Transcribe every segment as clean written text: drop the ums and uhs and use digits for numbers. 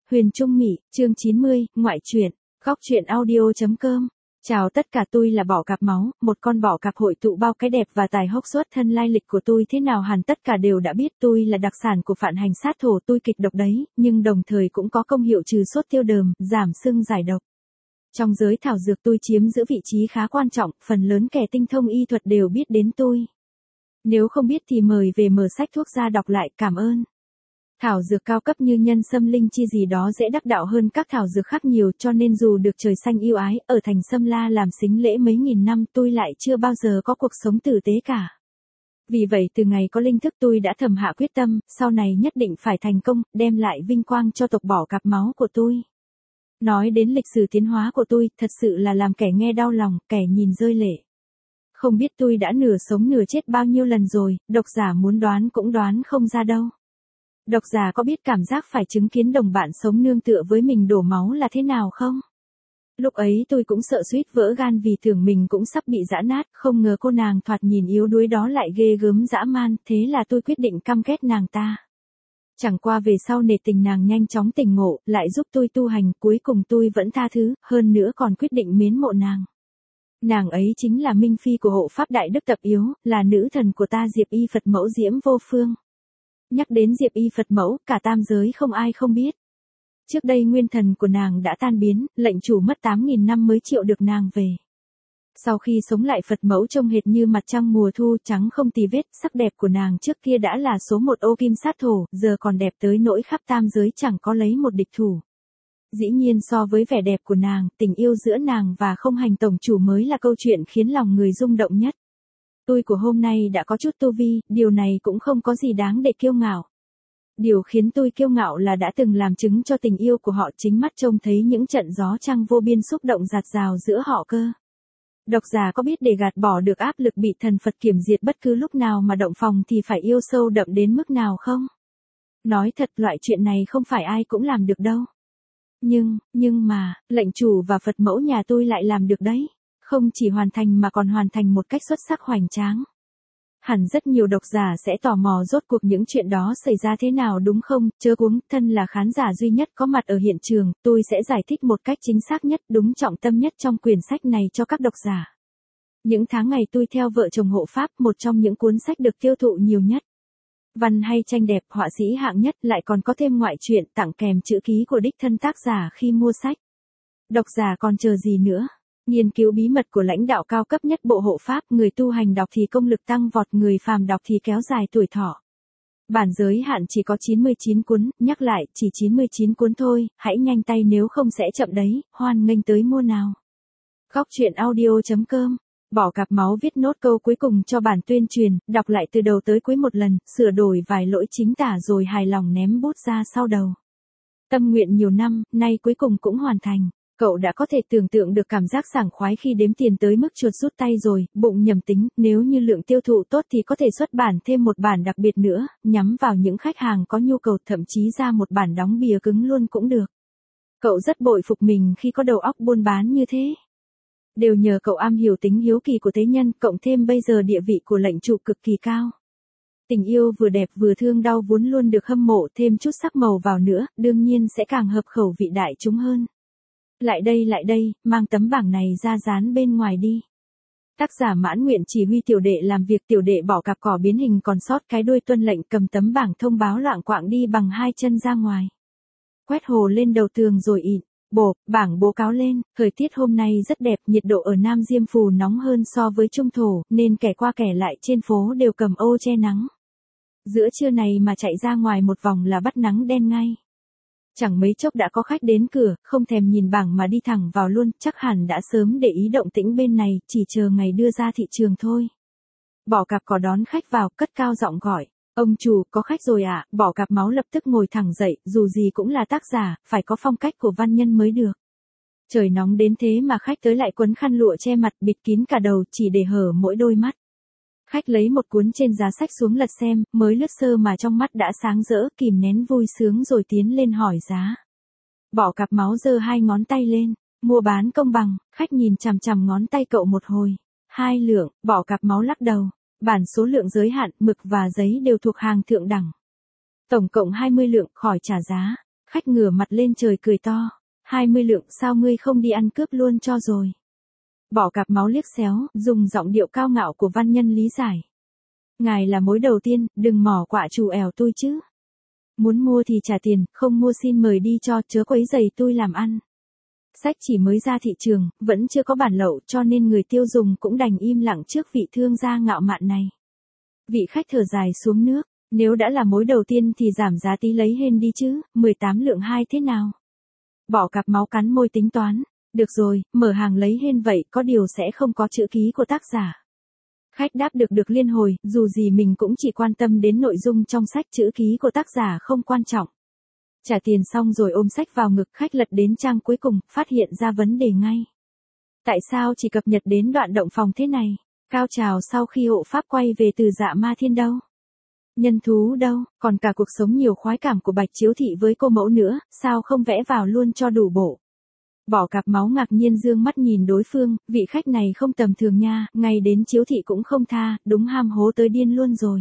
Huyền Trung Mỹ, chương 90, ngoại truyện, góc truyện audio.com. Chào tất cả, tôi là bọ cạp máu, một con bọ cạp hội tụ bao cái đẹp và tài hốc xuất thân. Lai lịch của tôi thế nào hẳn tất cả đều đã biết. Tôi là đặc sản của Phạn Hành Sát Thổ, tôi kịch độc đấy, nhưng đồng thời cũng có công hiệu trừ sốt tiêu đờm, giảm sưng giải độc. Trong giới thảo dược tôi chiếm giữ vị trí khá quan trọng, phần lớn kẻ tinh thông y thuật đều biết đến tôi. Nếu không biết thì mời về mở sách thuốc ra đọc lại, cảm ơn. Thảo dược cao cấp như nhân sâm linh chi gì đó dễ đắc đạo hơn các thảo dược khác nhiều, cho nên dù được trời xanh yêu ái, ở thành Sâm La làm sính lễ mấy nghìn năm, tôi lại chưa bao giờ có cuộc sống tử tế cả. Vì vậy từ ngày có linh thức tôi đã thầm hạ quyết tâm, sau này nhất định phải thành công, đem lại vinh quang cho tộc bọ cạp máu của tôi. Nói đến lịch sử tiến hóa của tôi, thật sự là làm kẻ nghe đau lòng, kẻ nhìn rơi lệ. Không biết tôi đã nửa sống nửa chết bao nhiêu lần rồi, độc giả muốn đoán cũng đoán không ra đâu. Độc giả có biết cảm giác phải chứng kiến đồng bạn sống nương tựa với mình đổ máu là thế nào không? Lúc ấy tôi cũng sợ suýt vỡ gan vì tưởng mình cũng sắp bị giã nát, không ngờ cô nàng thoạt nhìn yếu đuối đó lại ghê gớm dã man, thế là tôi quyết định căm ghét nàng ta. Chẳng qua về sau nể tình nàng nhanh chóng tỉnh ngộ, lại giúp tôi tu hành, cuối cùng tôi vẫn tha thứ, hơn nữa còn quyết định mến mộ nàng. Nàng ấy chính là Minh Phi của hộ pháp Đại Đức Tập Yếu, là nữ thần của ta Diệp Y Phật Mẫu Diễm Vô Phương. Nhắc đến Diệp Y Phật Mẫu, cả tam giới không ai không biết. Trước đây nguyên thần của nàng đã tan biến, lệnh chủ mất 8.000 năm mới triệu được nàng về. Sau khi sống lại Phật Mẫu trông hệt như mặt trăng mùa thu, trắng không tì vết, sắc đẹp của nàng trước kia đã là số một ô kim sát thổ, giờ còn đẹp tới nỗi khắp tam giới chẳng có lấy một địch thủ. Dĩ nhiên so với vẻ đẹp của nàng, tình yêu giữa nàng và Không Hành tổng chủ mới là câu chuyện khiến lòng người rung động nhất. Tôi của hôm nay đã có chút tu vi, điều này cũng không có gì đáng để kiêu ngạo. Điều khiến tôi kiêu ngạo là đã từng làm chứng cho tình yêu của họ, chính mắt trông thấy những trận gió trăng vô biên xúc động dạt dào giữa họ cơ. Độc giả có biết để gạt bỏ được áp lực bị thần Phật kiểm diệt bất cứ lúc nào mà động phòng thì phải yêu sâu đậm đến mức nào không? Nói thật, loại chuyện này không phải ai cũng làm được đâu. Nhưng mà, lệnh chủ và Phật Mẫu nhà tôi lại làm được đấy. Không chỉ hoàn thành mà còn hoàn thành một cách xuất sắc hoành tráng. Hẳn rất nhiều độc giả sẽ tò mò rốt cuộc những chuyện đó xảy ra thế nào đúng không? Chớ cuống, thân là khán giả duy nhất có mặt ở hiện trường, tôi sẽ giải thích một cách chính xác nhất, đúng trọng tâm nhất trong quyển sách này cho các độc giả. Những tháng ngày tôi theo vợ chồng hộ pháp, một trong những cuốn sách được tiêu thụ nhiều nhất. Văn hay tranh đẹp, họa sĩ hạng nhất, lại còn có thêm ngoại truyện tặng kèm chữ ký của đích thân tác giả khi mua sách. Độc giả còn chờ gì nữa? Nghiên cứu bí mật của lãnh đạo cao cấp nhất bộ hộ pháp, người tu hành đọc thì công lực tăng vọt, người phàm đọc thì kéo dài tuổi thọ. Bản giới hạn chỉ có 99 cuốn, nhắc lại, chỉ 99 cuốn thôi, hãy nhanh tay nếu không sẽ chậm đấy, hoan nghênh tới mua nào. Góc truyện audio.com. Bọ cạp máu viết nốt câu cuối cùng cho bản tuyên truyền, đọc lại từ đầu tới cuối một lần, sửa đổi vài lỗi chính tả rồi hài lòng ném bút ra sau đầu. Tâm nguyện nhiều năm, nay cuối cùng cũng hoàn thành. Cậu đã có thể tưởng tượng được cảm giác sảng khoái khi đếm tiền tới mức chuột rút tay rồi, bụng nhầm tính, nếu như lượng tiêu thụ tốt thì có thể xuất bản thêm một bản đặc biệt nữa, nhắm vào những khách hàng có nhu cầu, thậm chí ra một bản đóng bìa cứng luôn cũng được. Cậu rất bội phục mình khi có đầu óc buôn bán như thế. Đều nhờ cậu am hiểu tính hiếu kỳ của thế nhân, cộng thêm bây giờ địa vị của lệnh chủ cực kỳ cao. Tình yêu vừa đẹp vừa thương đau vốn luôn được hâm mộ, thêm chút sắc màu vào nữa, đương nhiên sẽ càng hợp khẩu vị đại chúng hơn. Lại đây, mang tấm bảng này ra dán bên ngoài đi. Tác giả mãn nguyện chỉ huy tiểu đệ làm việc, tiểu đệ bỏ cặp cỏ biến hình còn sót cái đuôi, tuân lệnh, cầm tấm bảng thông báo loạng quạng đi bằng hai chân ra ngoài. Quét hồ lên đầu tường rồi ịn. Bảng bố cáo lên, thời tiết hôm nay rất đẹp, nhiệt độ ở Nam Diêm Phù nóng hơn so với Trung Thổ, nên kẻ qua kẻ lại trên phố đều cầm ô che nắng. Giữa trưa này mà chạy ra ngoài một vòng là bắt nắng đen ngay. Chẳng mấy chốc đã có khách đến cửa, không thèm nhìn bảng mà đi thẳng vào luôn, chắc hẳn đã sớm để ý động tĩnh bên này, chỉ chờ ngày đưa ra thị trường thôi. Bọ cạp có đón khách vào, cất cao giọng gọi. Ông chủ, có khách rồi ạ. Bọ cạp máu lập tức ngồi thẳng dậy, dù gì cũng là tác giả, phải có phong cách của văn nhân mới được. Trời nóng đến thế mà khách tới lại quấn khăn lụa che mặt, bịt kín cả đầu, chỉ để hở mỗi đôi mắt. Khách lấy một cuốn trên giá sách xuống lật xem, mới lướt sơ mà trong mắt đã sáng rỡ, kìm nén vui sướng rồi tiến lên hỏi giá. Bọ cạp máu giơ hai ngón tay lên, mua bán công bằng. Khách nhìn chằm chằm ngón tay cậu một hồi. 2 lượng, bọ cạp máu lắc đầu. Bản số lượng giới hạn, mực và giấy đều thuộc hàng thượng đẳng. Tổng cộng 20 lượng, khỏi trả giá. Khách ngửa mặt lên trời cười to. 20 lượng sao ngươi không đi ăn cướp luôn cho rồi. Bỏ cặp máu liếc xéo, dùng giọng điệu cao ngạo của văn nhân lý giải. Ngài là mối đầu tiên, đừng mỏ quạ trù ẻo tôi chứ. Muốn mua thì trả tiền, không mua xin mời đi cho, chớ quấy giày tôi làm ăn. Sách chỉ mới ra thị trường, vẫn chưa có bản lậu cho nên người tiêu dùng cũng đành im lặng trước vị thương gia ngạo mạn này. Vị khách thở dài xuống nước, nếu đã là mối đầu tiên thì giảm giá tí lấy hên đi chứ, 18 lượng 2 thế nào? Bỏ cặp máu cắn môi tính toán, được rồi, mở hàng lấy hên vậy có điều sẽ không có chữ ký của tác giả. Khách đáp được liên hồi, dù gì mình cũng chỉ quan tâm đến nội dung trong sách, chữ ký của tác giả không quan trọng. Trả tiền xong rồi ôm sách vào ngực, khách lật đến trang cuối cùng, phát hiện ra vấn đề ngay. Tại sao chỉ cập nhật đến đoạn động phòng thế này? Cao trào sau khi hộ pháp quay về từ Dạ Ma Thiên đâu? Nhân thú đâu, còn cả cuộc sống nhiều khoái cảm của Bạch Chiếu Thị với cô mẫu nữa, sao không vẽ vào luôn cho đủ bộ? Bỏ cặp máu ngạc nhiên dương mắt nhìn đối phương, vị khách này không tầm thường nha, ngay đến Chiếu Thị cũng không tha, đúng ham hố tới điên luôn rồi.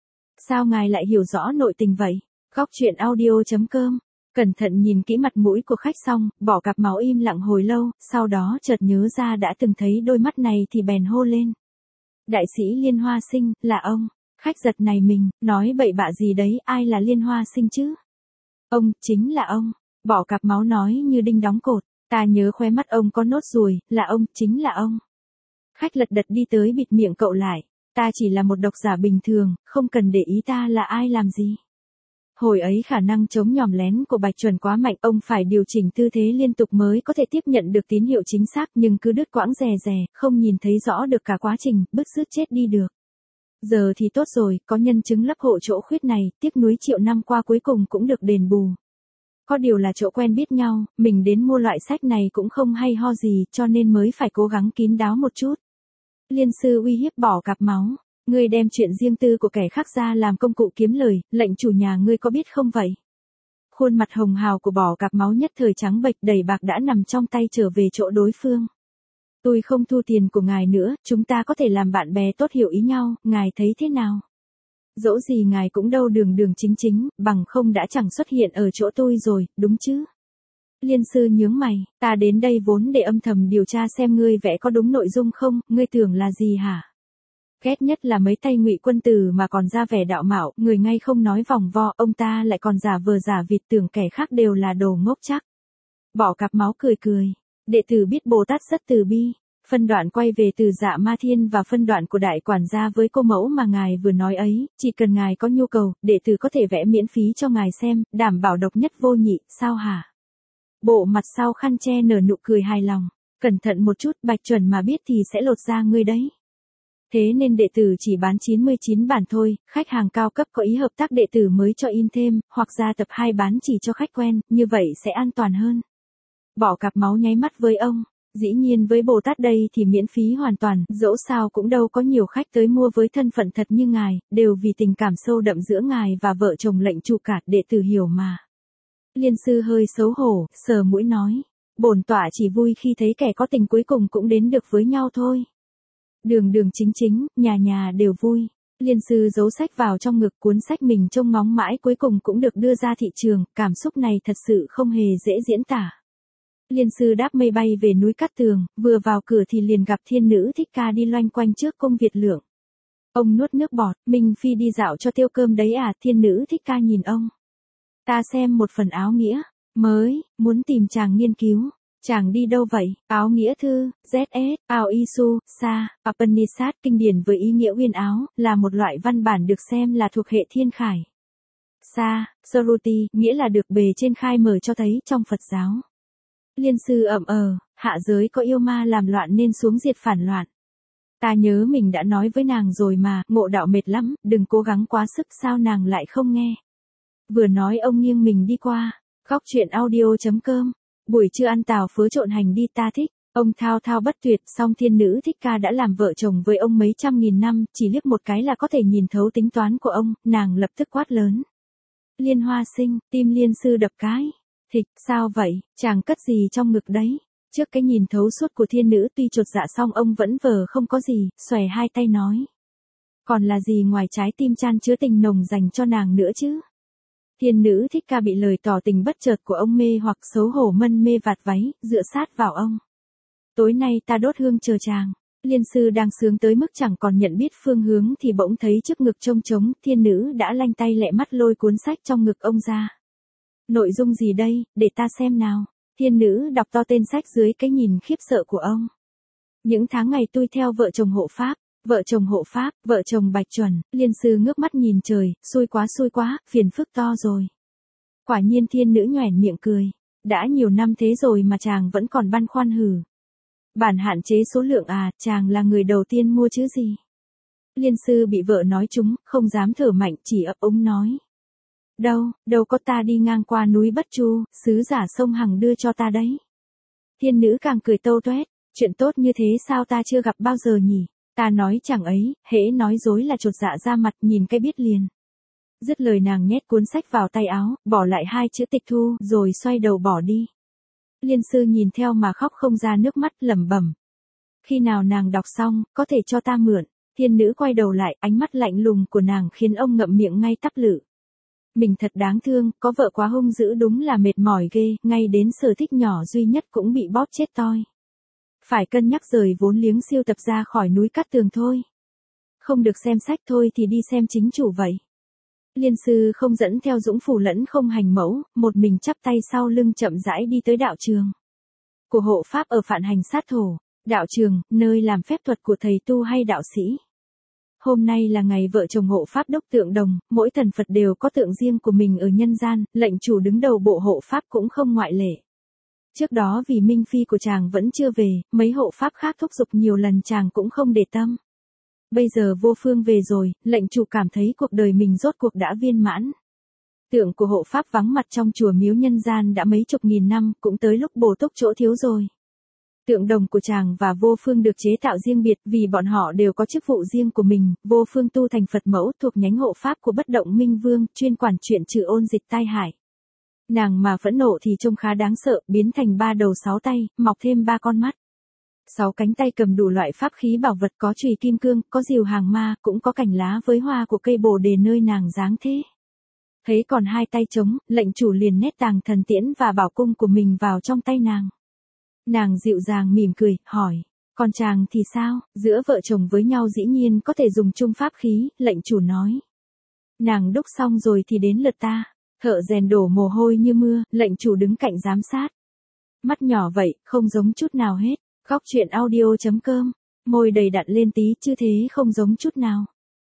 Sao ngài lại hiểu rõ nội tình vậy? Góc truyện audio.com. Cẩn thận nhìn kỹ mặt mũi của khách xong, bỏ cặp máu im lặng hồi lâu, sau đó chợt nhớ ra đã từng thấy đôi mắt này thì bèn hô lên. Đại sĩ Liên Hoa Sinh, là ông. Khách giật này mình, nói bậy bạ gì đấy, ai là Liên Hoa Sinh chứ? Ông, chính là ông. Bỏ cặp máu nói như đinh đóng cột, ta nhớ khóe mắt ông có nốt ruồi, là ông, chính là ông. Khách lật đật đi tới bịt miệng cậu lại, ta chỉ là một độc giả bình thường, không cần để ý ta là ai làm gì. Hồi ấy khả năng chống nhòm lén của Bạch Chuẩn quá mạnh, ông phải điều chỉnh tư thế liên tục mới có thể tiếp nhận được tín hiệu chính xác, nhưng cứ đứt quãng rè rè, không nhìn thấy rõ được cả quá trình, bứt rứt chết đi được. Giờ thì tốt rồi, có nhân chứng lấp hộ chỗ khuyết này, tiếc nuối triệu năm qua cuối cùng cũng được đền bù. Có điều là chỗ quen biết nhau, mình đến mua loại sách này cũng không hay ho gì, cho nên mới phải cố gắng kín đáo một chút. Liên sư uy hiếp bỏ cặp máu. Ngươi đem chuyện riêng tư của kẻ khác ra làm công cụ kiếm lời, lệnh chủ nhà ngươi có biết không vậy? Khuôn mặt hồng hào của bỏ cặp máu nhất thời trắng bệch, đầy bạc đã nằm trong tay trở về chỗ đối phương. Tôi không thu tiền của ngài nữa, chúng ta có thể làm bạn bè tốt, hiểu ý nhau, ngài thấy thế nào? Dẫu gì ngài cũng đâu đường chính chính, bằng không đã chẳng xuất hiện ở chỗ tôi rồi, đúng chứ? Liên sư nhướng mày, ta đến đây vốn để âm thầm điều tra xem ngươi vẽ có đúng nội dung không, ngươi tưởng là gì hả? Ghét nhất là mấy tay Ngụy Quân Tử mà còn ra vẻ đạo mạo, người ngay không nói vòng vo, ông ta lại còn giả vờ giả vịt tưởng kẻ khác đều là đồ ngốc chắc. Bỏ cặp máu cười, đệ tử biết Bồ Tát rất từ bi. Phân đoạn quay về từ Dạ Ma Thiên và phân đoạn của đại quản gia với cô mẫu mà ngài vừa nói ấy, chỉ cần ngài có nhu cầu, đệ tử có thể vẽ miễn phí cho ngài xem, đảm bảo độc nhất vô nhị, sao hả? Bộ mặt sau khăn che nở nụ cười hài lòng, cẩn thận một chút, Bạch Chuẩn mà biết thì sẽ lột da ngươi đấy. Thế nên đệ tử chỉ bán 99 bản thôi, khách hàng cao cấp có ý hợp tác đệ tử mới cho in thêm, hoặc ra tập 2 bán chỉ cho khách quen, như vậy sẽ an toàn hơn. Bỏ cặp máu nháy mắt với ông, dĩ nhiên với Bồ Tát đây thì miễn phí hoàn toàn, dẫu sao cũng đâu có nhiều khách tới mua với thân phận thật như ngài, đều vì tình cảm sâu đậm giữa ngài và vợ chồng lệnh trụ cả, đệ tử hiểu mà. Liên sư hơi xấu hổ, sờ mũi nói, bổn tọa chỉ vui khi thấy kẻ có tình cuối cùng cũng đến được với nhau thôi. Đường chính chính, nhà đều vui. Liên sư giấu sách vào trong ngực, cuốn sách mình trông ngóng mãi cuối cùng cũng được đưa ra thị trường, cảm xúc này thật sự không hề dễ diễn tả. Liên sư đáp mây bay về núi Cát Tường, vừa vào cửa thì liền gặp thiên nữ Thích Ca đi loanh quanh trước cung Việt Lượng. Ông nuốt nước bọt, Minh Phi đi dạo cho tiêu cơm đấy à? Thiên nữ Thích Ca nhìn ông. Ta xem một phần áo nghĩa, mới, muốn tìm chàng nghiên cứu. Chàng đi đâu vậy? Áo nghĩa thư, ZS, Ao Isu, Sa, Upanishad, kinh điển với ý nghĩa uyên áo, là một loại văn bản được xem là thuộc hệ thiên khải. Sa, Saruti, nghĩa là được bề trên khai mở cho thấy trong Phật giáo. Liên sư hạ giới có yêu ma làm loạn nên xuống diệt phản loạn. Ta nhớ mình đã nói với nàng rồi mà, ngộ đạo mệt lắm, đừng cố gắng quá sức, sao nàng lại không nghe. Vừa nói ông nghiêng mình đi qua, góc truyện audio.com. Buổi trưa ăn tàu phớ trộn hành đi ta thích, ông thao thao bất tuyệt, song thiên nữ Thích Ca đã làm vợ chồng với ông mấy trăm nghìn năm, chỉ liếc một cái là có thể nhìn thấu tính toán của ông, nàng lập tức quát lớn. Liên Hoa Sinh, tim liên sư đập cái. Thịch, sao vậy, chàng cất gì trong ngực đấy? Trước cái nhìn thấu suốt của thiên nữ tuy chột dạ song ông vẫn vờ không có gì, xòe hai tay nói. Còn là gì ngoài trái tim chan chứa tình nồng dành cho nàng nữa chứ? Thiên nữ thích ca bị lời tỏ tình bất chợt của ông mê hoặc xấu hổ mân mê vạt váy, dựa sát vào ông. Tối nay ta đốt hương chờ chàng. Liên sư đang sướng tới mức chẳng còn nhận biết phương hướng thì bỗng thấy trước ngực trông trống, thiên nữ đã lanh tay lẹ mắt lôi cuốn sách trong ngực ông ra. Nội dung gì đây, để ta xem nào. Thiên nữ đọc to tên sách dưới cái nhìn khiếp sợ của ông. Những tháng ngày tôi theo vợ chồng hộ pháp, vợ chồng Bạch Chuẩn. Liên sư ngước mắt nhìn trời, xui quá, phiền phức to rồi. Quả nhiên thiên nữ nhoẻn miệng cười. Đã nhiều năm thế rồi mà chàng vẫn còn băn khoăn hử. Bản hạn chế số lượng à, chàng là người đầu tiên mua chứ gì. Liên sư bị vợ nói trúng, không dám thở mạnh, chỉ ấp úng nói. Đâu có, ta đi ngang qua núi Bất Chu, sứ giả sông Hằng đưa cho ta đấy. Thiên nữ càng cười tâu toét, chuyện tốt như thế sao ta chưa gặp bao giờ nhỉ. Ta nói chẳng ấy, hễ nói dối là chột dạ ra mặt, nhìn cái biết liền. Dứt lời nàng nhét cuốn sách vào tay áo, bỏ lại 2 chữ tịch thu, rồi xoay đầu bỏ đi. Liên sư nhìn theo mà khóc không ra nước mắt, lẩm bẩm. Khi nào nàng đọc xong, có thể cho ta mượn. Thiên nữ quay đầu lại, ánh mắt lạnh lùng của nàng khiến ông ngậm miệng ngay tắp lự. Mình thật đáng thương, có vợ quá hung dữ đúng là mệt mỏi ghê, ngay đến sở thích nhỏ duy nhất cũng bị bóp chết toi. Phải cân nhắc rời vốn liếng siêu tập ra khỏi núi Cát Tường thôi. Không được xem sách thôi thì đi xem chính chủ vậy. Liên sư không dẫn theo dũng phủ lẫn không hành mẫu, một mình chắp tay sau lưng chậm rãi đi tới đạo trường của hộ pháp ở Phạn Hành Sát Thổ. Đạo trường, nơi làm phép thuật của thầy tu hay đạo sĩ. Hôm nay là ngày vợ chồng hộ pháp đúc tượng đồng, mỗi thần Phật đều có tượng riêng của mình ở nhân gian, lệnh chủ đứng đầu bộ hộ pháp cũng không ngoại lệ. Trước đó vì Minh Phi của chàng vẫn chưa về, mấy hộ pháp khác thúc giục nhiều lần chàng cũng không để tâm. Bây giờ vô phương về rồi, lệnh chủ cảm thấy cuộc đời mình rốt cuộc đã viên mãn. Tượng của hộ pháp vắng mặt trong chùa miếu nhân gian đã mấy chục nghìn năm, cũng tới lúc bổ túc chỗ thiếu rồi. Tượng đồng của chàng và vô phương được chế tạo riêng biệt vì bọn họ đều có chức vụ riêng của mình. Vô phương tu thành Phật mẫu thuộc nhánh hộ pháp của Bất Động Minh Vương, chuyên quản chuyện trừ ôn dịch tai hại. Nàng mà phẫn nộ thì trông khá đáng sợ, biến thành 3 đầu 6 tay, mọc thêm 3 con mắt. 6 cánh tay cầm đủ loại pháp khí bảo vật, có chùy kim cương, có diều hàng ma, cũng có cành lá với hoa của cây bồ đề nơi nàng giáng thế. Thấy còn 2 tay trống, lệnh chủ liền nét tàng thần tiễn và bảo cung của mình vào trong tay nàng. Nàng dịu dàng mỉm cười, hỏi, còn chàng thì sao, giữa vợ chồng với nhau dĩ nhiên có thể dùng chung pháp khí, lệnh chủ nói. Nàng đúc xong rồi thì đến lượt ta. Thợ rèn đổ mồ hôi như mưa, lệnh chủ đứng cạnh giám sát. Mắt nhỏ vậy, không giống chút nào hết. Góc truyện audio.com, môi đầy đặn lên tí chứ thế không giống chút nào.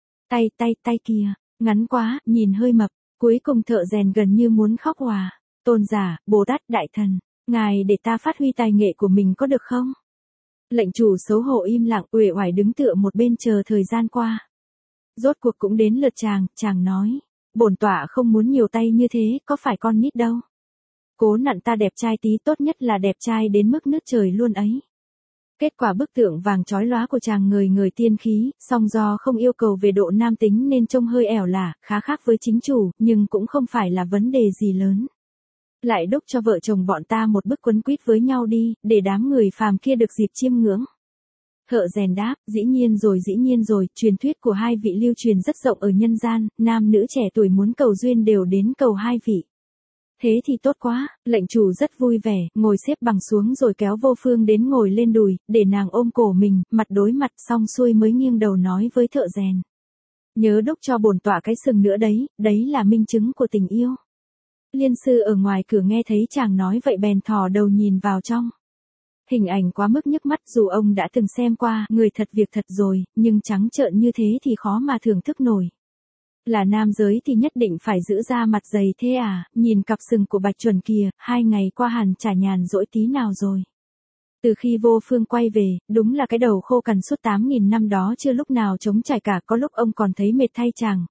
Tay kìa, ngắn quá, nhìn hơi mập. Cuối cùng thợ rèn gần như muốn khóc hòa. Tôn giả, Bồ Tát Đại Thần, ngài để ta phát huy tài nghệ của mình có được không? Lệnh chủ xấu hổ im lặng, uể oải đứng tựa một bên chờ thời gian qua. Rốt cuộc cũng đến lượt chàng nói. Bổn tọa không muốn nhiều tay như thế, có phải con nít đâu. Cố nặn ta đẹp trai tí, tốt nhất là đẹp trai đến mức nước trời luôn ấy. Kết quả bức tượng vàng chói lóa của chàng người tiên khí, song do không yêu cầu về độ nam tính nên trông hơi ẻo lả, khá khác với chính chủ, nhưng cũng không phải là vấn đề gì lớn. Lại đúc cho vợ chồng bọn ta một bức quấn quýt với nhau đi, để đám người phàm kia được dịp chiêm ngưỡng. Thợ rèn đáp, dĩ nhiên rồi, truyền thuyết của 2 vị lưu truyền rất rộng ở nhân gian, nam nữ trẻ tuổi muốn cầu duyên đều đến cầu 2 vị. Thế thì tốt quá, lệnh chủ rất vui vẻ, ngồi xếp bằng xuống rồi kéo vô phương đến ngồi lên đùi, để nàng ôm cổ mình, mặt đối mặt, xong xuôi mới nghiêng đầu nói với thợ rèn. Nhớ đúc cho bổn tọa cái sừng nữa đấy là minh chứng của tình yêu. Liên sư ở ngoài cửa nghe thấy chàng nói vậy bèn thò đầu nhìn vào trong. Hình ảnh quá mức nhức mắt, dù ông đã từng xem qua, người thật việc thật rồi, nhưng trắng trợn như thế thì khó mà thưởng thức nổi. Là nam giới thì nhất định phải giữ ra mặt dày thế à, nhìn cặp sừng của Bạch Chuẩn kìa, 2 ngày qua hẳn chả nhàn rỗi tí nào rồi. Từ khi vô phương quay về, đúng là cái đầu khô cằn suốt 8.000 năm đó chưa lúc nào trống trải cả, có lúc ông còn thấy mệt thay chàng,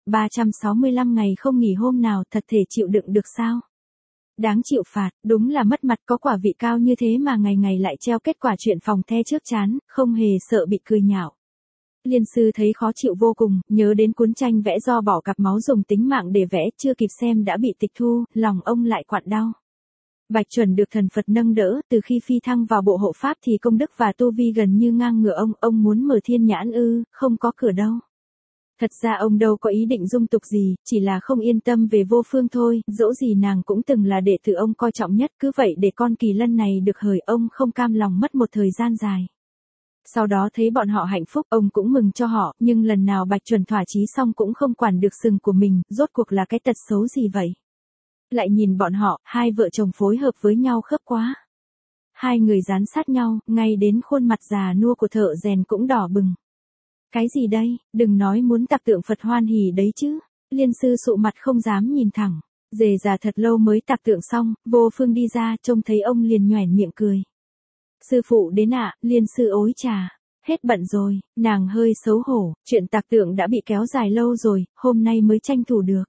365 ngày không nghỉ hôm nào, thật thể chịu đựng được sao? Đáng chịu phạt, đúng là mất mặt, có quả vị cao như thế mà ngày ngày lại treo kết quả chuyện phòng the trước trán, không hề sợ bị cười nhạo. Liên sư thấy khó chịu vô cùng, nhớ đến cuốn tranh vẽ do bỏ cặp máu dùng tính mạng để vẽ, chưa kịp xem đã bị tịch thu, lòng ông lại quặn đau. Bạch Chuẩn được thần Phật nâng đỡ, từ khi phi thăng vào bộ hộ pháp thì công đức và tu vi gần như ngang ngửa ông muốn mở thiên nhãn ư, không có cửa đâu. Thật ra ông đâu có ý định dung tục gì, chỉ là không yên tâm về Vô Phương thôi, dẫu gì nàng cũng từng là đệ tử ông coi trọng nhất, cứ vậy để con Kỳ Lân này được hời, ông không cam lòng mất một thời gian dài. Sau đó thấy bọn họ hạnh phúc, ông cũng mừng cho họ, nhưng lần nào Bạch Chuẩn thỏa chí xong cũng không quản được sừng của mình, rốt cuộc là cái tật xấu gì vậy? Lại nhìn bọn họ, hai vợ chồng phối hợp với nhau khớp quá. Hai người dán sát nhau, ngay đến khuôn mặt già nua của thợ rèn cũng đỏ bừng. Cái gì đây, đừng nói muốn tạc tượng Phật hoan hỉ đấy chứ. Liên sư sụ mặt không dám nhìn thẳng. Dề già thật lâu mới tạc tượng xong, Vô Phương đi ra, trông thấy ông liền nhoẻn miệng cười. Sư phụ đến ạ, Liên sư ối trà. Hết bận rồi, nàng hơi xấu hổ, chuyện tạc tượng đã bị kéo dài lâu rồi, hôm nay mới tranh thủ được.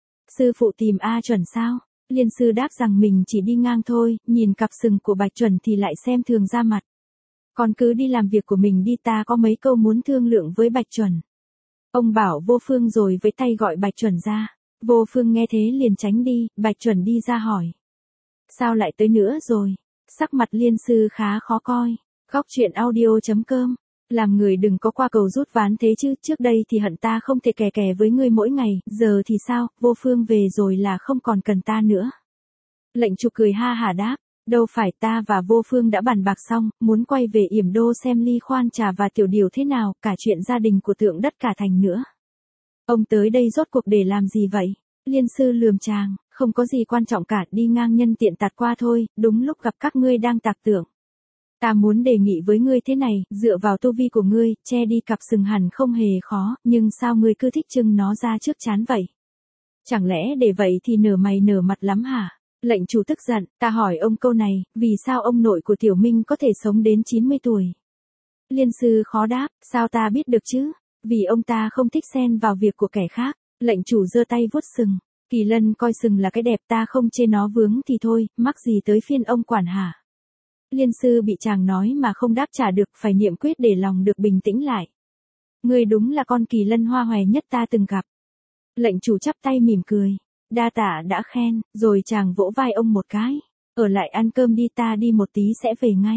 Sư phụ tìm A Chuẩn sao? Liên sư đáp rằng mình chỉ đi ngang thôi, nhìn cặp sừng của Bạch Chuẩn thì lại xem thường ra mặt. Con cứ đi làm việc của mình đi, ta có mấy câu muốn thương lượng với Bạch Chuẩn. Ông bảo Vô Phương rồi với tay gọi Bạch Chuẩn ra. Vô Phương nghe thế liền tránh đi, Bạch Chuẩn đi ra hỏi. Sao lại tới nữa rồi? Sắc mặt Liên sư khá khó coi. Góc truyện audio.com. Làm người đừng có qua cầu rút ván thế chứ, trước đây thì hận ta không thể kè kè với ngươi mỗi ngày, giờ thì sao, Vô Phương về rồi là không còn cần ta nữa. Lệnh Chủ cười ha hả đáp, đâu phải, ta và Vô Phương đã bàn bạc xong, muốn quay về Yểm Đô xem Ly Khoan Trà và Tiểu Điều thế nào, cả chuyện gia đình của Tượng Đất cả thành nữa. Ông tới đây rốt cuộc để làm gì vậy? Liên sư lườm chàng, không có gì quan trọng cả, đi ngang nhân tiện tạt qua thôi, đúng lúc gặp các ngươi đang tạc tượng. Ta muốn đề nghị với ngươi thế này, dựa vào tu vi của ngươi, che đi cặp sừng hẳn không hề khó, nhưng sao ngươi cứ thích trưng nó ra trước trán vậy? Chẳng lẽ để vậy thì nở mày nở mặt lắm hả? Lệnh Chủ tức giận, ta hỏi ông câu này, vì sao ông nội của Tiểu Minh có thể sống đến 90 tuổi? Liên sư khó đáp, sao ta biết được chứ? Vì ông ta không thích xen vào việc của kẻ khác. Lệnh Chủ giơ tay vuốt sừng, Kỳ Lân coi sừng là cái đẹp, ta không chê nó vướng thì thôi, mắc gì tới phiên ông quản hả? Liên sư bị chàng nói mà không đáp trả được, phải niệm quyết để lòng được bình tĩnh lại. Ngươi đúng là con Kỳ Lân hoa hòe nhất ta từng gặp. Lệnh Chủ chắp tay mỉm cười, đa tạ đã khen, rồi chàng vỗ vai ông một cái. Ở lại ăn cơm đi, ta đi một tí sẽ về ngay.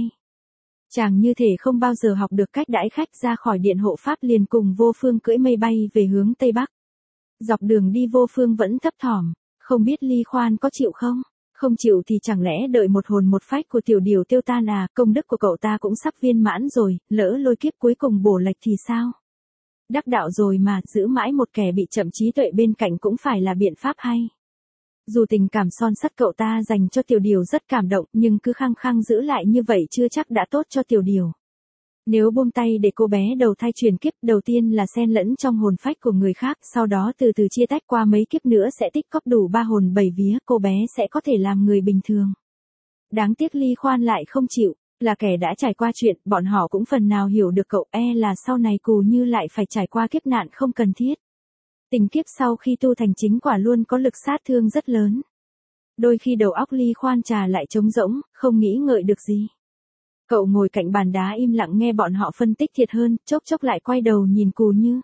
Chàng như thể không bao giờ học được cách đãi khách, ra khỏi điện hộ pháp liền cùng Vô Phương cưỡi mây bay về hướng Tây Bắc. Dọc đường đi Vô Phương vẫn thấp thỏm, không biết Ly Khoan có chịu không? Không chịu thì chẳng lẽ đợi một hồn một phách của Tiểu Điều tiêu tan à, công đức của cậu ta cũng sắp viên mãn rồi, lỡ lôi kiếp cuối cùng bổ lệch thì sao? Đắc đạo rồi mà, giữ mãi một kẻ bị chậm trí tuệ bên cạnh cũng phải là biện pháp hay. Dù tình cảm son sắt cậu ta dành cho Tiểu Điều rất cảm động, nhưng cứ khăng khăng giữ lại như vậy chưa chắc đã tốt cho Tiểu Điều. Nếu buông tay để cô bé đầu thai truyền kiếp, đầu tiên là xen lẫn trong hồn phách của người khác, sau đó từ từ chia tách, qua mấy kiếp nữa sẽ tích cóp đủ 3 hồn 7 vía, cô bé sẽ có thể làm người bình thường. Đáng tiếc Ly Khoan lại không chịu, là kẻ đã trải qua chuyện, bọn họ cũng phần nào hiểu được cậu, là sau này Cù Như lại phải trải qua kiếp nạn không cần thiết. Tình kiếp sau khi tu thành chính quả luôn có lực sát thương rất lớn. Đôi khi đầu óc Ly Khoan Trà lại trống rỗng, không nghĩ ngợi được gì. Cậu ngồi cạnh bàn đá im lặng nghe bọn họ phân tích thiệt hơn, chốc chốc lại quay đầu nhìn Cù Như.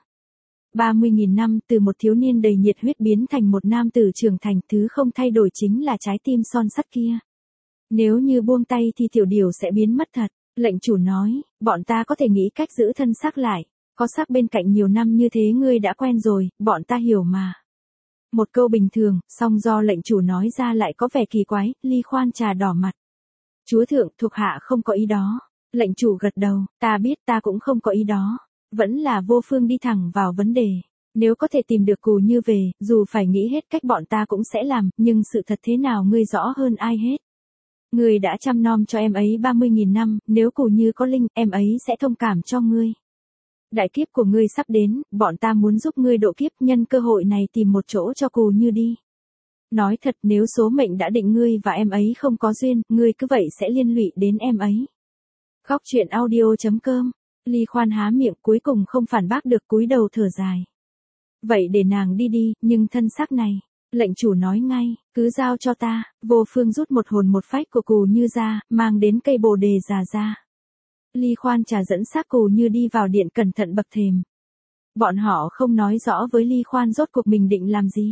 30.000 năm từ một thiếu niên đầy nhiệt huyết biến thành một nam tử trưởng thành, thứ không thay đổi chính là trái tim son sắt kia. Nếu như buông tay thì Tiểu Điều sẽ biến mất thật. Lệnh Chủ nói, bọn ta có thể nghĩ cách giữ thân xác lại. Có xác bên cạnh nhiều năm như thế ngươi đã quen rồi, bọn ta hiểu mà. Một câu bình thường, song do lệnh Chủ nói ra lại có vẻ kỳ quái, Ly Khoan Trà đỏ mặt. Chúa thượng, thuộc hạ không có ý đó. Lệnh Chủ gật đầu, ta biết, ta cũng không có ý đó. Vẫn là Vô Phương đi thẳng vào vấn đề. Nếu có thể tìm được Cù Như về, dù phải nghĩ hết cách bọn ta cũng sẽ làm, nhưng sự thật thế nào ngươi rõ hơn ai hết. Ngươi đã chăm nom cho em ấy 30.000 năm, nếu Cù Như có linh, em ấy sẽ thông cảm cho ngươi. Đại kiếp của ngươi sắp đến, bọn ta muốn giúp ngươi độ kiếp, nhân cơ hội này tìm một chỗ cho Cù Như đi. Nói thật, nếu số mệnh đã định ngươi và em ấy không có duyên, ngươi cứ vậy sẽ liên lụy đến em ấy. Góc truyện audio.com. Ly Khoan há miệng, cuối cùng không phản bác được, cúi đầu thở dài. Vậy để nàng đi đi, nhưng thân xác này. Lệnh Chủ nói ngay, cứ giao cho ta. Vô Phương rút một hồn một phách của Cù Như ra, mang đến cây bồ đề già ra. Ly Khoan Trà dẫn xác Cù Như đi vào điện, cẩn thận bậc thềm. Bọn họ không nói rõ với Ly Khoan rốt cuộc mình định làm gì.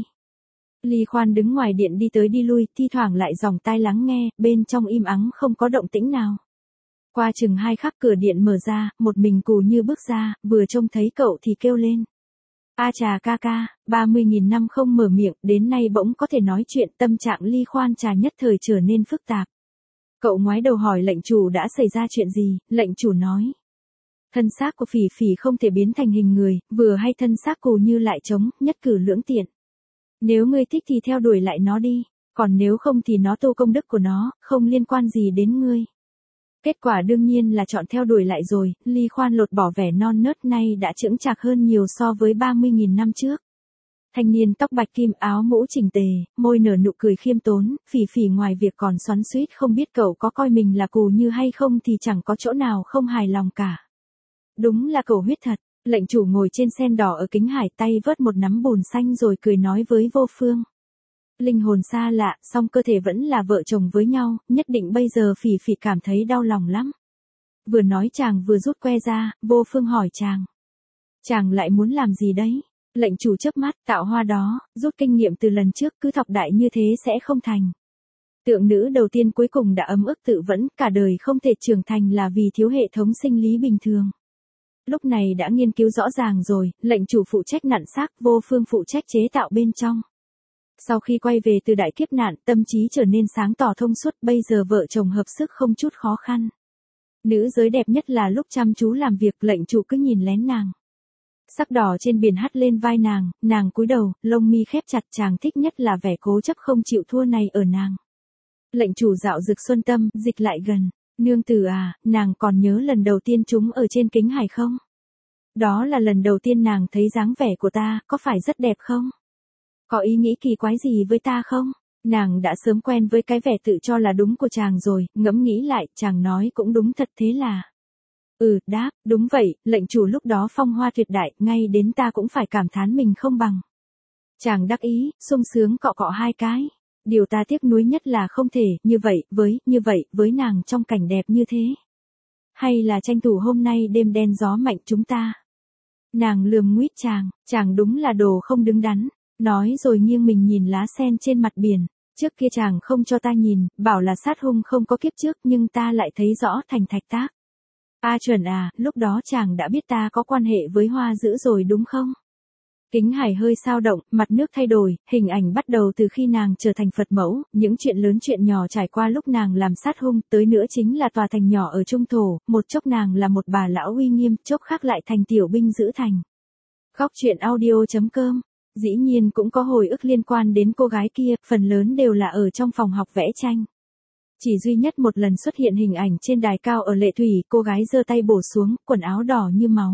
Ly Khoan đứng ngoài điện đi tới đi lui, thi thoảng lại dòng tai lắng nghe, bên trong im ắng không có động tĩnh nào. Qua chừng 2 khắc cửa điện mở ra, một mình Cù Như bước ra, vừa trông thấy cậu thì kêu lên. A trà ca ca, 30.000 năm không mở miệng, đến nay bỗng có thể nói chuyện, tâm trạng Ly Khoan trà nhất thời trở nên phức tạp. Cậu ngoái đầu hỏi lệnh chủ đã xảy ra chuyện gì, lệnh chủ nói. Thân xác của Phỉ Phỉ không thể biến thành hình người, vừa hay thân xác cù như lại trống, nhất cử lưỡng tiện. Nếu ngươi thích thì theo đuổi lại nó đi, còn nếu không thì nó tu công đức của nó, không liên quan gì đến ngươi. Kết quả đương nhiên là chọn theo đuổi lại rồi, Ly Khoan lột bỏ vẻ non nớt nay đã chững chạc hơn nhiều so với 30.000 năm trước. Thanh niên tóc bạch kim áo mũ chỉnh tề, môi nở nụ cười khiêm tốn, Phỉ Phỉ ngoài việc còn xoắn xuýt không biết cậu có coi mình là cù như hay không thì chẳng có chỗ nào không hài lòng cả. Đúng là cậu huyết thật, lệnh chủ ngồi trên sen đỏ ở Kính Hải tay vớt một nắm bùn xanh rồi cười nói với Vô Phương. Linh hồn xa lạ, song cơ thể vẫn là vợ chồng với nhau, nhất định bây giờ Phỉ Phỉ cảm thấy đau lòng lắm. Vừa nói chàng vừa rút que ra, Vô Phương hỏi chàng. Chàng lại muốn làm gì đấy? Lệnh chủ chớp mắt, tạo hoa đó, rút kinh nghiệm từ lần trước cứ thọc đại như thế sẽ không thành. Tượng nữ đầu tiên cuối cùng đã ấm ức tự vẫn, cả đời không thể trưởng thành là vì thiếu hệ thống sinh lý bình thường. Lúc này đã nghiên cứu rõ ràng rồi, lệnh chủ phụ trách nặn xác, Vô Phương phụ trách chế tạo bên trong. Sau khi quay về từ đại kiếp nạn, tâm trí trở nên sáng tỏ thông suốt, bây giờ vợ chồng hợp sức không chút khó khăn. Nữ giới đẹp nhất là lúc chăm chú làm việc, lệnh chủ cứ nhìn lén nàng. Sắc đỏ trên biển hắt lên vai nàng cúi đầu, lông mi khép chặt, chàng thích nhất là vẻ cố chấp không chịu thua này ở nàng. Lệnh chủ dạo dực xuân tâm, dịch lại gần. Nương tử à, nàng còn nhớ lần đầu tiên chúng ở trên Kính Hải không? Đó là lần đầu tiên nàng thấy dáng vẻ của ta, có phải rất đẹp không? Có ý nghĩ kỳ quái gì với ta không? Nàng đã sớm quen với cái vẻ tự cho là đúng của chàng rồi, ngẫm nghĩ lại, chàng nói cũng đúng thật thế là. Đáp, đúng vậy, lệnh chủ lúc đó phong hoa tuyệt đại, ngay đến ta cũng phải cảm thán mình không bằng. Chàng đắc ý, sung sướng cọ cọ hai cái. Điều ta tiếc nuối nhất là không thể, như vậy, với nàng trong cảnh đẹp như thế. Hay là tranh thủ hôm nay đêm đen gió mạnh chúng ta. Nàng lườm nguýt chàng đúng là đồ không đứng đắn. Nói rồi nghiêng mình nhìn lá sen trên mặt biển. Trước kia chàng không cho ta nhìn, bảo là sát hung không có kiếp trước, nhưng ta lại thấy rõ thành thạch tác. Chuẩn à, lúc đó chàng đã biết ta có quan hệ với Hoa Dữ rồi đúng không? Kính Hải hơi sao động, mặt nước thay đổi, hình ảnh bắt đầu từ khi nàng trở thành Phật mẫu, những chuyện lớn chuyện nhỏ trải qua lúc nàng làm sát hung, tới nữa chính là tòa thành nhỏ ở Trung Thổ, một chốc nàng là một bà lão uy nghiêm, chốc khác lại thành tiểu binh giữ thành. Khóc chuyện audio.com. Dĩ nhiên cũng có hồi ức liên quan đến cô gái kia, phần lớn đều là ở trong phòng học vẽ tranh. Chỉ duy nhất một lần xuất hiện hình ảnh trên đài cao ở Lệ Thủy, cô gái giơ tay bổ xuống, quần áo đỏ như máu.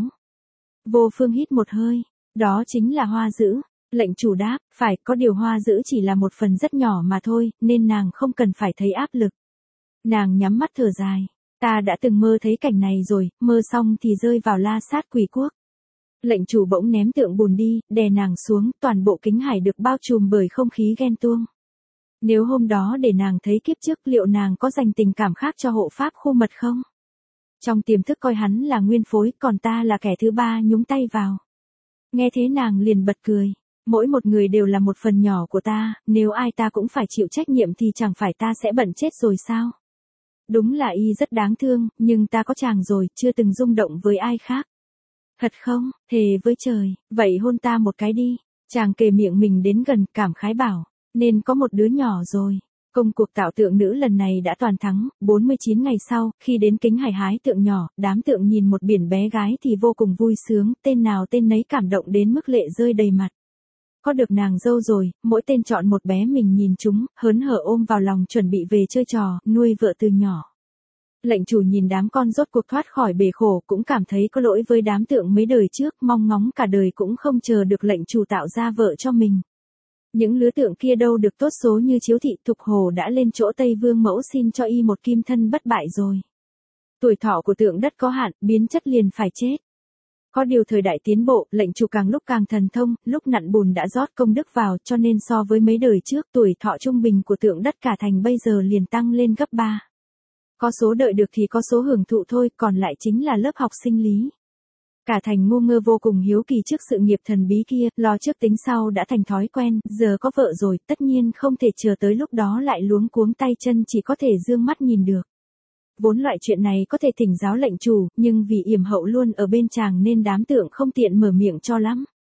Vô Phương hít một hơi. Đó chính là Hoa Dữ. Lệnh chủ đáp, phải, có điều Hoa Dữ chỉ là một phần rất nhỏ mà thôi, nên nàng không cần phải thấy áp lực. Nàng nhắm mắt thở dài. Ta đã từng mơ thấy cảnh này rồi, mơ xong thì rơi vào La Sát Quỷ Quốc. Lệnh chủ bỗng ném tượng bùn đi, đè nàng xuống, toàn bộ Kính Hải được bao trùm bởi không khí ghen tuông. Nếu hôm đó để nàng thấy kiếp trước, liệu nàng có dành tình cảm khác cho hộ pháp khu mật không? Trong tiềm thức coi hắn là nguyên phối, còn ta là kẻ thứ ba nhúng tay vào. Nghe thế nàng liền bật cười. Mỗi một người đều là một phần nhỏ của ta, nếu ai ta cũng phải chịu trách nhiệm thì chẳng phải ta sẽ bận chết rồi sao? Đúng là y rất đáng thương, nhưng ta có chàng rồi, chưa từng rung động với ai khác. Thật không, thề với trời, vậy hôn ta một cái đi. Chàng kề miệng mình đến gần, cảm khái bảo, nên có một đứa nhỏ rồi. Công cuộc tạo tượng nữ lần này đã toàn thắng, 49 ngày sau, khi đến Kính Hải hái tượng nhỏ, đám tượng nhìn một biển bé gái thì vô cùng vui sướng, tên nào tên nấy cảm động đến mức lệ rơi đầy mặt. Có được nàng dâu rồi, mỗi tên chọn một bé mình nhìn chúng, hớn hở ôm vào lòng chuẩn bị về chơi trò, nuôi vợ từ nhỏ. Lệnh chủ nhìn đám con rốt cuộc thoát khỏi bể khổ, cũng cảm thấy có lỗi với đám tượng mấy đời trước, mong ngóng cả đời cũng không chờ được lệnh chủ tạo ra vợ cho mình. Những lứa tượng kia đâu được tốt số như Chiếu Thị, Thục Hồ đã lên chỗ Tây Vương mẫu xin cho y một kim thân bất bại rồi. Tuổi thọ của tượng đất có hạn, biến chất liền phải chết. Có điều thời đại tiến bộ, lệnh chủ càng lúc càng thần thông, lúc nặn bùn đã rót công đức vào, cho nên so với mấy đời trước, tuổi thọ trung bình của tượng đất cả thành bây giờ liền tăng lên gấp 3. Có số đợi được thì có số hưởng thụ thôi, còn lại chính là lớp học sinh lý. Cả thành ngu ngơ vô cùng hiếu kỳ trước sự nghiệp thần bí kia, lo trước tính sau đã thành thói quen, giờ có vợ rồi, tất nhiên không thể chờ tới lúc đó lại luống cuống tay chân, chỉ có thể dương mắt nhìn được. Vốn loại chuyện này có thể thỉnh giáo lệnh chủ, nhưng vì yểm hậu luôn ở bên chàng nên đám tượng không tiện mở miệng cho lắm.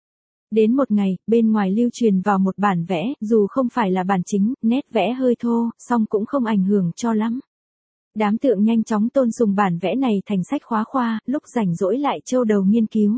Đến một ngày, bên ngoài lưu truyền vào một bản vẽ, dù không phải là bản chính, nét vẽ hơi thô, song cũng không ảnh hưởng cho lắm. Đám tượng nhanh chóng tôn sùng bản vẽ này thành sách khóa khoa, lúc rảnh rỗi lại trâu đầu nghiên cứu.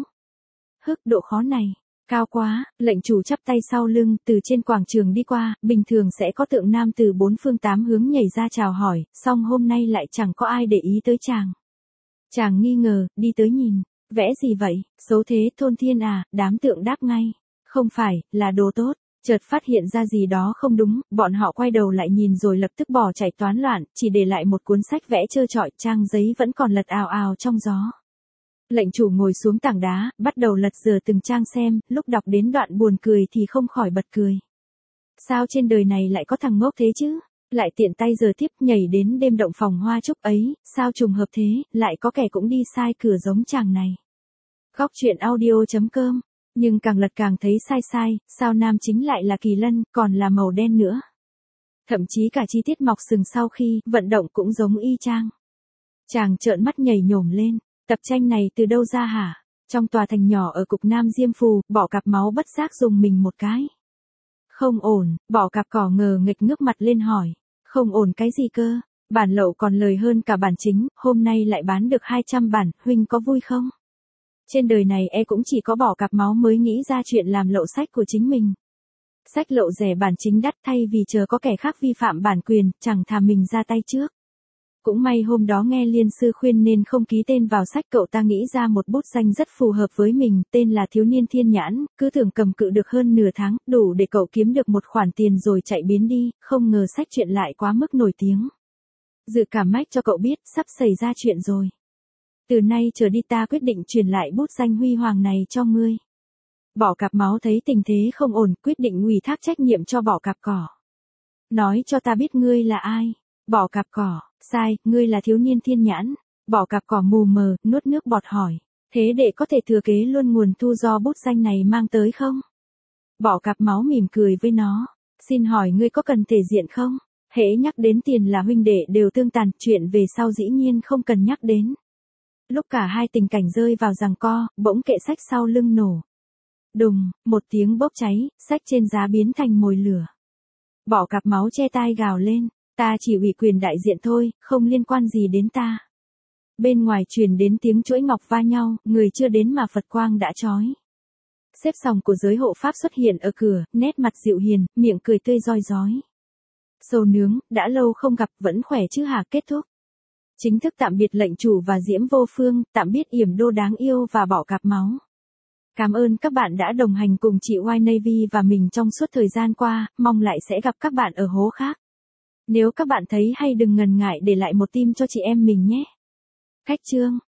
Độ khó này, cao quá, lệnh chủ chắp tay sau lưng, từ trên quảng trường đi qua, bình thường sẽ có tượng nam từ bốn phương tám hướng nhảy ra chào hỏi, song hôm nay lại chẳng có ai để ý tới chàng. Chàng nghi ngờ, đi tới nhìn, vẽ gì vậy, xấu thế thôn thiên à, đám tượng đáp ngay, không phải, là đồ tốt. Chợt phát hiện ra gì đó không đúng, bọn họ quay đầu lại nhìn rồi lập tức bỏ chạy toán loạn, chỉ để lại một cuốn sách vẽ trơ trọi, trang giấy vẫn còn lật ào ào trong gió. Lệnh chủ ngồi xuống tảng đá, bắt đầu lật dở từng trang xem, lúc đọc đến đoạn buồn cười thì không khỏi bật cười. Sao trên đời này lại có thằng ngốc thế chứ? Lại tiện tay giờ tiếp nhảy đến đêm động phòng hoa trúc ấy, sao trùng hợp thế, lại có kẻ cũng đi sai cửa giống chàng này. Góc truyện audio.com. Nhưng càng lật càng thấy sai, sao nam chính lại là kỳ lân, còn là màu đen nữa. Thậm chí cả chi tiết mọc sừng sau khi vận động cũng giống y chang. Chàng trợn mắt nhảy nhổm lên, tập tranh này từ đâu ra hả? Trong tòa thành nhỏ ở cục Nam Diêm Phù, Bỏ Cạp Máu bất giác dùng mình một cái. Không ổn, Bỏ Cạp Cỏ ngờ nghịch ngước mặt lên hỏi. Không ổn cái gì cơ? Bản lậu còn lời hơn cả bản chính, hôm nay lại bán được 200 bản, huynh có vui không? Trên đời này cũng chỉ có Bỏ Cạp Máu mới nghĩ ra chuyện làm lậu sách của chính mình. Sách lậu rẻ bản chính đắt, thay vì chờ có kẻ khác vi phạm bản quyền, chẳng thà mình ra tay trước. Cũng may hôm đó nghe liên sư khuyên nên không ký tên vào sách, cậu ta nghĩ ra một bút danh rất phù hợp với mình, tên là Thiếu Niên Thiên Nhãn, cứ tưởng cầm cự được hơn nửa tháng, đủ để cậu kiếm được một khoản tiền rồi chạy biến đi, không ngờ sách chuyện lại quá mức nổi tiếng. Dự cảm mách cho cậu biết, sắp xảy ra chuyện rồi. Từ nay trở đi ta quyết định truyền lại bút danh huy hoàng này cho ngươi. Bỏ Cạp Máu thấy tình thế không ổn, quyết định ủy thác trách nhiệm cho Bỏ Cạp Cỏ. Nói cho ta biết ngươi là ai? Bỏ Cạp Cỏ, sai, ngươi là Thiếu Niên Thiên Nhãn. Bỏ Cạp Cỏ mù mờ, nuốt nước bọt hỏi. Thế để có thể thừa kế luôn nguồn thu do bút danh này mang tới không? Bỏ Cạp Máu mỉm cười với nó. Xin hỏi ngươi có cần thể diện không? Hễ nhắc đến tiền là huynh đệ đều tương tàn, chuyện về sau dĩ nhiên không cần nhắc đến. Lúc cả hai tình cảnh rơi vào giằng co, bỗng kệ sách sau lưng nổ. Đùng, một tiếng bốc cháy, sách trên giá biến thành mồi lửa. Bỏ Cạp Máu che tai gào lên, ta chỉ ủy quyền đại diện thôi, không liên quan gì đến ta. Bên ngoài truyền đến tiếng chuỗi ngọc va nhau, người chưa đến mà Phật quang đã chói. Xếp sòng của giới hộ pháp xuất hiện ở cửa, nét mặt dịu hiền, miệng cười tươi roi rói. Sầu nướng, đã lâu không gặp, vẫn khỏe chứ hả? Kết thúc. Chính thức tạm biệt lệnh chủ và Diễm Vô Phương, tạm biệt Yểm Đô đáng yêu và Bỏ Cạp Máu. Cảm ơn các bạn đã đồng hành cùng chị White Navy và mình trong suốt thời gian qua, mong lại sẽ gặp các bạn ở hố khác. Nếu các bạn thấy hay đừng ngần ngại để lại một tim cho chị em mình nhé. Khách chương.